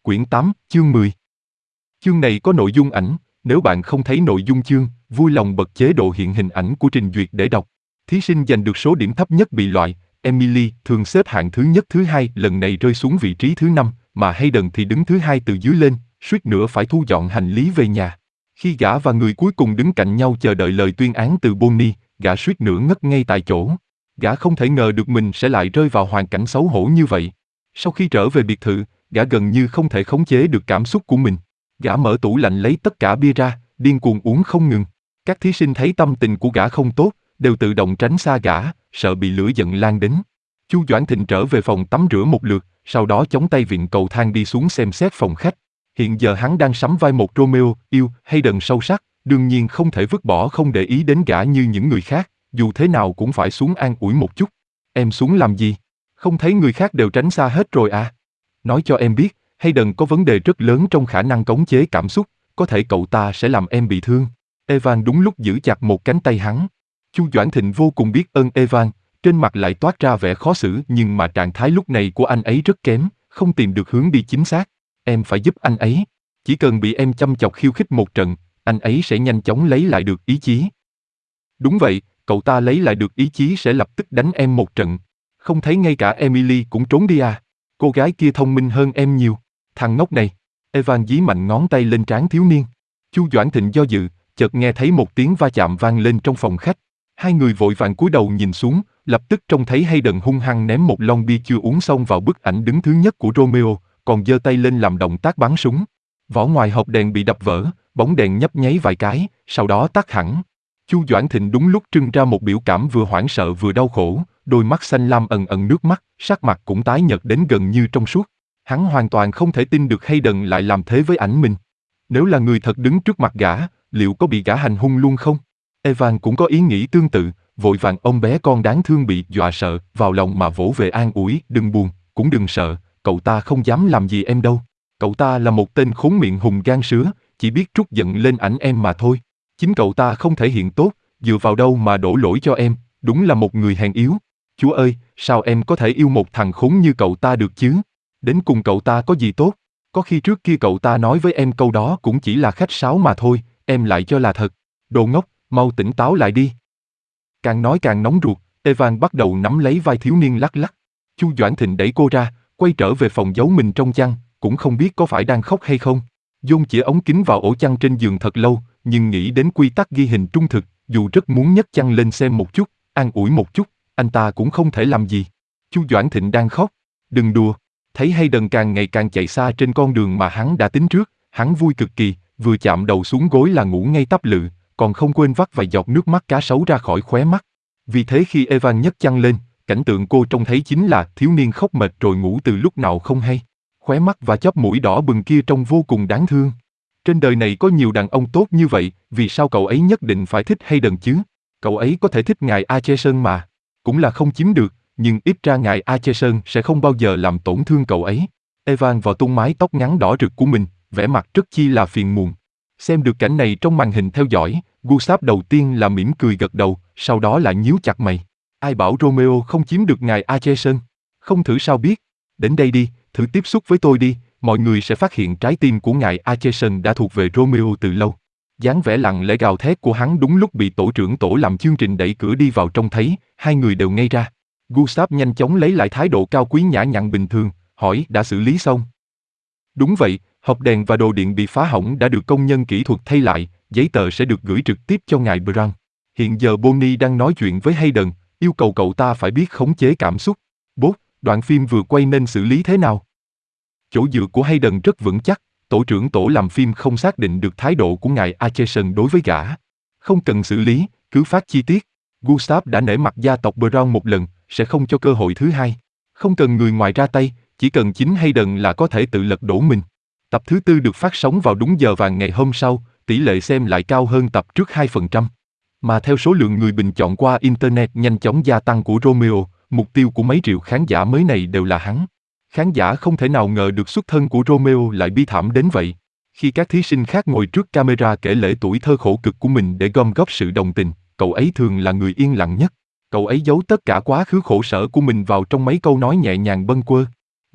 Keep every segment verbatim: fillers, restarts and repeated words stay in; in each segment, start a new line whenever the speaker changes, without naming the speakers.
Quyển tám, chương mười. Chương này có nội dung ảnh, nếu bạn không thấy nội dung chương, vui lòng bật chế độ hiện hình ảnh của trình duyệt để đọc. Thí sinh giành được số điểm thấp nhất bị loại, Emily thường xếp hạng thứ nhất thứ hai lần này rơi xuống vị trí thứ năm, mà Hayden thì đứng thứ hai từ dưới lên, suýt nữa phải thu dọn hành lý về nhà. Khi gã và người cuối cùng đứng cạnh nhau chờ đợi lời tuyên án từ Bonnie, gã suýt nữa ngất ngay tại chỗ. Gã không thể ngờ được mình sẽ lại rơi vào hoàn cảnh xấu hổ như vậy. Sau khi trở về biệt thự, gã gần như không thể khống chế được cảm xúc của mình. Gã mở tủ lạnh lấy tất cả bia ra, điên cuồng uống không ngừng. Các thí sinh thấy tâm tình của gã không tốt, đều tự động tránh xa gã, sợ bị lửa giận lan đến. Chu Doãn Thịnh trở về phòng tắm rửa một lượt, sau đó chống tay vịn cầu thang đi xuống xem xét phòng khách. Hiện giờ hắn đang sắm vai một Romeo yêu Hayden sâu sắc, đương nhiên không thể vứt bỏ không để ý đến gã như những người khác, dù thế nào cũng phải xuống an ủi một chút. Em xuống làm gì? Không thấy người khác đều tránh xa hết rồi à? Nói cho em biết, Hayden có vấn đề rất lớn trong khả năng khống chế cảm xúc, có thể cậu ta sẽ làm em bị thương. Evan đúng lúc giữ chặt một cánh tay hắn. Chu Doãn Thịnh vô cùng biết ơn Evan, trên mặt lại toát ra vẻ khó xử, nhưng mà trạng thái lúc này của anh ấy rất kém, không tìm được hướng đi chính xác. Em phải giúp anh ấy. Chỉ cần bị em chăm chọc khiêu khích một trận, anh ấy sẽ nhanh chóng lấy lại được ý chí. Đúng vậy, cậu ta lấy lại được ý chí sẽ lập tức đánh em một trận. Không thấy ngay cả Emily cũng trốn đi à? Cô gái kia thông minh hơn em nhiều. Thằng ngốc này. Evan dí mạnh ngón tay lên trán thiếu niên. Chu Doãn Thịnh do dự, chợt nghe thấy một tiếng va chạm vang lên trong phòng khách. Hai người vội vàng cúi đầu nhìn xuống, lập tức trông thấy Hayden hung hăng ném một lon bia chưa uống xong vào bức ảnh đứng thứ nhất của Romeo, còn giơ tay lên làm động tác bắn súng. Vỏ ngoài hộp đèn bị đập vỡ, bóng đèn nhấp nháy vài cái, sau đó tắt hẳn. Chu Doãn Thịnh đúng lúc trưng ra một biểu cảm vừa hoảng sợ vừa đau khổ, đôi mắt xanh lam ẩn ẩn nước mắt, sắc mặt cũng tái nhợt đến gần như trong suốt. Hắn hoàn toàn không thể tin được Hayden lại làm thế với ảnh mình. Nếu là người thật đứng trước mặt gã, liệu có bị gã hành hung luôn không? Evan cũng có ý nghĩ tương tự, vội vàng ôm bé con đáng thương bị dọa sợ vào lòng mà vỗ về an ủi, đừng buồn, cũng đừng sợ, cậu ta không dám làm gì em đâu. Cậu ta là một tên khốn miệng hùng gan sứa, chỉ biết trút giận lên ảnh em mà thôi. Chính cậu ta không thể hiện tốt, dựa vào đâu mà đổ lỗi cho em, đúng là một người hèn yếu. Chúa ơi, sao em có thể yêu một thằng khốn như cậu ta được chứ? Đến cùng cậu ta có gì tốt? Có khi trước kia cậu ta nói với em câu đó cũng chỉ là khách sáo mà thôi, em lại cho là thật. Đồ ngốc, mau tỉnh táo lại đi. Càng nói càng nóng ruột, Evan bắt đầu nắm lấy vai thiếu niên lắc lắc. Chu Doãn Thịnh đẩy cô ra, quay trở về phòng giấu mình trong chăn, cũng không biết có phải đang khóc hay không. John chĩa ống kính vào ổ chăn trên giường thật lâu, nhưng nghĩ đến quy tắc ghi hình trung thực, dù rất muốn nhấc chăn lên xem một chút, an ủi một chút, anh ta cũng không thể làm gì. Chu Doãn Thịnh đang khóc. Đừng đùa. Thấy Hayden càng ngày càng chạy xa trên con đường mà hắn đã tính trước, hắn vui cực kỳ, vừa chạm đầu xuống gối là ngủ ngay tắp lự, còn không quên vắt vài giọt nước mắt cá sấu ra khỏi khóe mắt. Vì thế khi Evan nhấc chăn lên, cảnh tượng cô trông thấy chính là thiếu niên khóc mệt rồi ngủ từ lúc nào không hay. Khóe mắt và chóp mũi đỏ bừng kia trông vô cùng đáng thương. Trên đời này có nhiều đàn ông tốt như vậy, vì sao cậu ấy nhất định phải thích Hayden chứ? Cậu ấy có thể thích ngài Acheson mà. Cũng là không chiếm được, nhưng ít ra ngài Acheson sẽ không bao giờ làm tổn thương cậu ấy. Evan vò tung mái tóc ngắn đỏ rực của mình, vẻ mặt rất chi là phiền muộn. Xem được cảnh này trong màn hình theo dõi, Gustav đầu tiên là mỉm cười gật đầu, sau đó lại nhíu chặt mày. Ai bảo Romeo không chiếm được ngài Acheson? Không thử sao biết? Đến đây đi, thử tiếp xúc với tôi đi, mọi người sẽ phát hiện trái tim của ngài Acheson đã thuộc về Romeo từ lâu. Dáng vẻ lặng lẽ gào thét của hắn đúng lúc bị tổ trưởng tổ làm chương trình đẩy cửa đi vào trông thấy, hai người đều ngây ra. Gustav nhanh chóng lấy lại thái độ cao quý nhã nhặn bình thường, hỏi đã xử lý xong. Đúng vậy, hộp đèn và đồ điện bị phá hỏng đã được công nhân kỹ thuật thay lại, giấy tờ sẽ được gửi trực tiếp cho ngài Brown. Hiện giờ Bonnie đang nói chuyện với Hayden, yêu cầu cậu ta phải biết khống chế cảm xúc. Bố, đoạn phim vừa quay nên xử lý thế nào? Chỗ dựa của Hayden rất vững chắc, tổ trưởng tổ làm phim không xác định được thái độ của ngài Acheson đối với gã. Không cần xử lý, cứ phát chi tiết. Gustav đã nể mặt gia tộc Brown một lần, sẽ không cho cơ hội thứ hai. Không cần người ngoài ra tay, chỉ cần chính Hayden là có thể tự lật đổ mình. Tập thứ tư được phát sóng vào đúng giờ vàng ngày hôm sau, tỷ lệ xem lại cao hơn tập trước hai phần trăm. Mà theo số lượng người bình chọn qua Internet nhanh chóng gia tăng của Romeo, mục tiêu của mấy triệu khán giả mới này đều là hắn. Khán giả không thể nào ngờ được xuất thân của Romeo lại bi thảm đến vậy. Khi các thí sinh khác ngồi trước camera kể lể tuổi thơ khổ cực của mình để gom góp sự đồng tình, cậu ấy thường là người yên lặng nhất. Cậu ấy giấu tất cả quá khứ khổ sở của mình vào trong mấy câu nói nhẹ nhàng bâng quơ.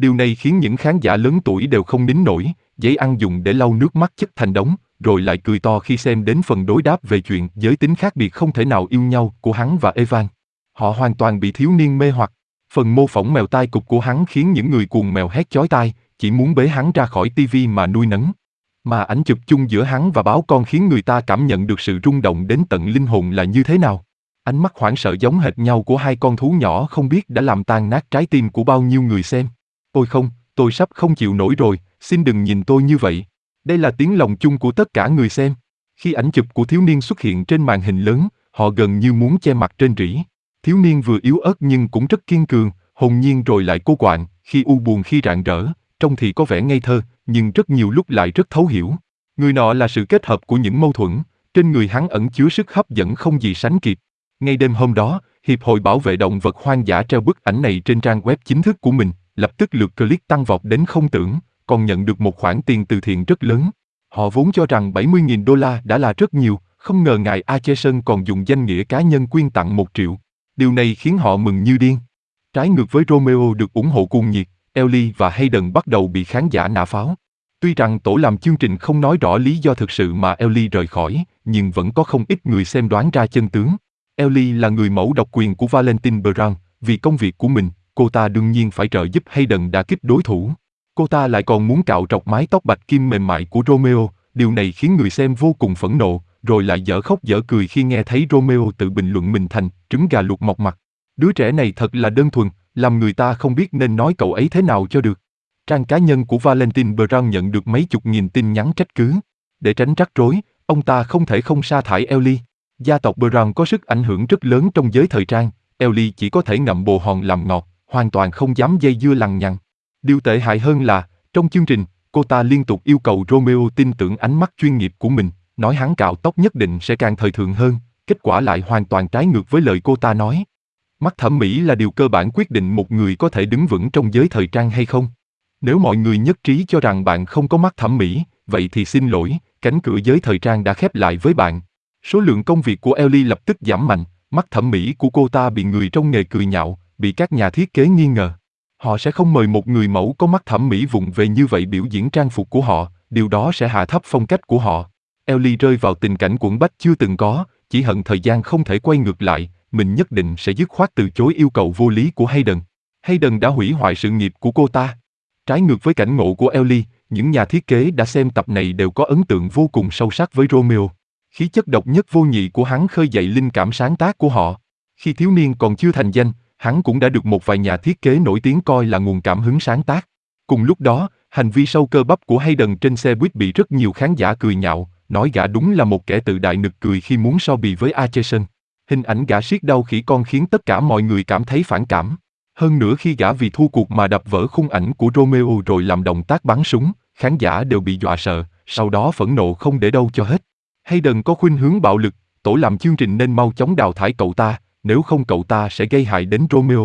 Điều này khiến những khán giả lớn tuổi đều không nín nổi, giấy ăn dùng để lau nước mắt chất thành đống, rồi lại cười to khi xem đến phần đối đáp về chuyện giới tính khác biệt không thể nào yêu nhau của hắn và Evan. Họ hoàn toàn bị thiếu niên mê hoặc. Phần mô phỏng mèo tai cụp của hắn khiến những người cuồng mèo hét chói tai, chỉ muốn bế hắn ra khỏi tivi mà nuôi nấng. Mà ảnh chụp chung giữa hắn và báo con khiến người ta cảm nhận được sự rung động đến tận linh hồn là như thế nào. Ánh mắt hoảng sợ giống hệt nhau của hai con thú nhỏ không biết đã làm tan nát trái tim của bao nhiêu người xem. Ôi không, tôi sắp không chịu nổi rồi, xin đừng nhìn tôi như vậy. Đây là tiếng lòng chung của tất cả người xem. Khi ảnh chụp của thiếu niên xuất hiện trên màn hình lớn, họ gần như muốn che mặt trên rỉ. Thiếu niên vừa yếu ớt nhưng cũng rất kiên cường, hồn nhiên rồi lại cô quạnh, khi u buồn khi rạng rỡ, trông thì có vẻ ngây thơ, nhưng rất nhiều lúc lại rất thấu hiểu. Người nọ là sự kết hợp của những mâu thuẫn, trên người hắn ẩn chứa sức hấp dẫn không gì sánh kịp. Ngay đêm hôm đó, Hiệp hội Bảo vệ Động vật Hoang dã treo bức ảnh này trên trang web chính thức của mình, lập tức lượt click tăng vọt đến không tưởng, còn nhận được một khoản tiền từ thiện rất lớn. Họ vốn cho rằng bảy mươi nghìn đô la đã là rất nhiều, không ngờ ngài Acheson còn dùng danh nghĩa cá nhân quyên tặng một triệu. Điều này khiến họ mừng như điên. Trái ngược với Romeo được ủng hộ cuồng nhiệt, Ellie và Hayden bắt đầu bị khán giả nã pháo. Tuy rằng tổ làm chương trình không nói rõ lý do thực sự mà Ellie rời khỏi, nhưng vẫn có không ít người xem đoán ra chân tướng. Ellie là người mẫu độc quyền của Valentine Brown, vì công việc của mình, cô ta đương nhiên phải trợ giúp Hayden đả kích đối thủ. Cô ta lại còn muốn cạo trọc mái tóc bạch kim mềm mại của Romeo, điều này khiến người xem vô cùng phẫn nộ, rồi lại dở khóc dở cười khi nghe thấy Romeo tự bình luận mình thành trứng gà luộc mọc mặt. Đứa trẻ này thật là đơn thuần, làm người ta không biết nên nói cậu ấy thế nào cho được. Trang cá nhân của Valentine Brown nhận được mấy chục nghìn tin nhắn trách cứ. Để tránh rắc rối, ông ta không thể không sa thải Ellie. Gia tộc Brown có sức ảnh hưởng rất lớn trong giới thời trang, Ellie chỉ có thể ngậm bồ hòn làm ngọt, hoàn toàn không dám dây dưa lằng nhằng. Điều tệ hại hơn là, trong chương trình, cô ta liên tục yêu cầu Romeo tin tưởng ánh mắt chuyên nghiệp của mình, nói hắn cạo tóc nhất định sẽ càng thời thượng hơn, kết quả lại hoàn toàn trái ngược với lời cô ta nói. Mắt thẩm mỹ là điều cơ bản quyết định một người có thể đứng vững trong giới thời trang hay không. Nếu mọi người nhất trí cho rằng bạn không có mắt thẩm mỹ, vậy thì xin lỗi, cánh cửa giới thời trang đã khép lại với bạn. Số lượng công việc của Ellie lập tức giảm mạnh, mắt thẩm mỹ của cô ta bị người trong nghề cười nhạo, bị các nhà thiết kế nghi ngờ. Họ sẽ không mời một người mẫu có mắt thẩm mỹ vụng về như vậy biểu diễn trang phục của họ, điều đó sẽ hạ thấp phong cách của họ. Ellie rơi vào tình cảnh quẫn bách chưa từng có, chỉ hận thời gian không thể quay ngược lại, mình nhất định sẽ dứt khoát từ chối yêu cầu vô lý của Hayden. Hayden đã hủy hoại sự nghiệp của cô ta. Trái ngược với cảnh ngộ của Ellie, những nhà thiết kế đã xem tập này đều có ấn tượng vô cùng sâu sắc với Romeo. Khí chất độc nhất vô nhị của hắn khơi dậy linh cảm sáng tác của họ. Khi thiếu niên còn chưa thành danh, hắn cũng đã được một vài nhà thiết kế nổi tiếng coi là nguồn cảm hứng sáng tác. Cùng lúc đó, hành vi sâu cơ bắp của Hayden trên xe buýt bị rất nhiều khán giả cười nhạo, nói gã đúng là một kẻ tự đại nực cười khi muốn so bì với Acheson. Hình ảnh gã siết đau khỉ con khiến tất cả mọi người cảm thấy phản cảm. Hơn nữa khi gã vì thua cuộc mà đập vỡ khung ảnh của Romeo rồi làm động tác bắn súng, khán giả đều bị dọa sợ, sau đó phẫn nộ không để đâu cho hết. Hayden có khuynh hướng bạo lực, tổ làm chương trình nên mau chóng đào thải cậu ta, nếu không cậu ta sẽ gây hại đến Romeo.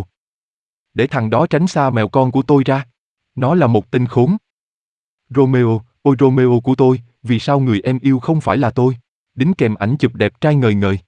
Để thằng đó tránh xa mèo con của tôi ra. Nó là một tên khốn. Romeo, ôi Romeo của tôi, vì sao người em yêu không phải là tôi? Đính kèm ảnh chụp đẹp trai ngời ngời.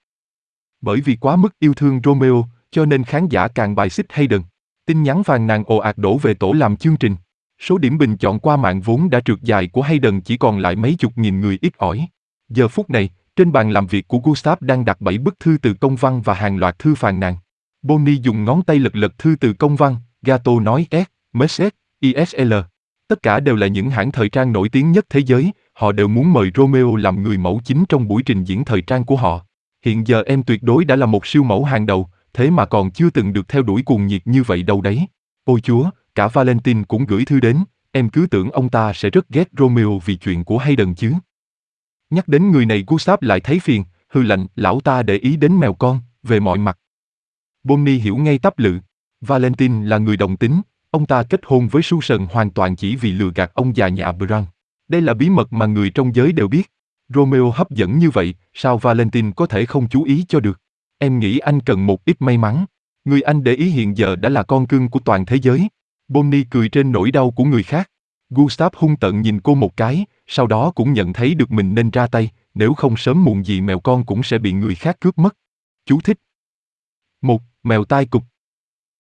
Bởi vì quá mức yêu thương Romeo, cho nên khán giả càng bài xích Hayden. Tin nhắn phàn nàn ồ ạt đổ về tổ làm chương trình. Số điểm bình chọn qua mạng vốn đã trượt dài của Hayden chỉ còn lại mấy chục nghìn người ít ỏi. Giờ phút này, trên bàn làm việc của Gustav đang đặt bảy bức thư từ công văn và hàng loạt thư phàn nàn. Bonnie dùng ngón tay lật lật thư từ công văn, Gato nói S, Mercedes, i ét lờ. Tất cả đều là những hãng thời trang nổi tiếng nhất thế giới, họ đều muốn mời Romeo làm người mẫu chính trong buổi trình diễn thời trang của họ. Hiện giờ em tuyệt đối đã là một siêu mẫu hàng đầu, thế mà còn chưa từng được theo đuổi cuồng nhiệt như vậy đâu đấy. Ôi chúa, cả Valentine cũng gửi thư đến, em cứ tưởng ông ta sẽ rất ghét Romeo vì chuyện của Hayden chứ. Nhắc đến người này Gustav lại thấy phiền, hư lạnh, lão ta để ý đến mèo con, về mọi mặt. Bonnie hiểu ngay tắp lự. Valentine là người đồng tính, ông ta kết hôn với Susan hoàn toàn chỉ vì lừa gạt ông già nhà Brown. Đây là bí mật mà người trong giới đều biết. Romeo hấp dẫn như vậy, sao Valentine có thể không chú ý cho được? Em nghĩ anh cần một ít may mắn. Người anh để ý hiện giờ đã là con cưng của toàn thế giới. Bonnie cười trên nỗi đau của người khác. Gustav hung tợn nhìn cô một cái, sau đó cũng nhận thấy được mình nên ra tay, nếu không sớm muộn gì mèo con cũng sẽ bị người khác cướp mất. Chú thích. một. Mèo tai cụp.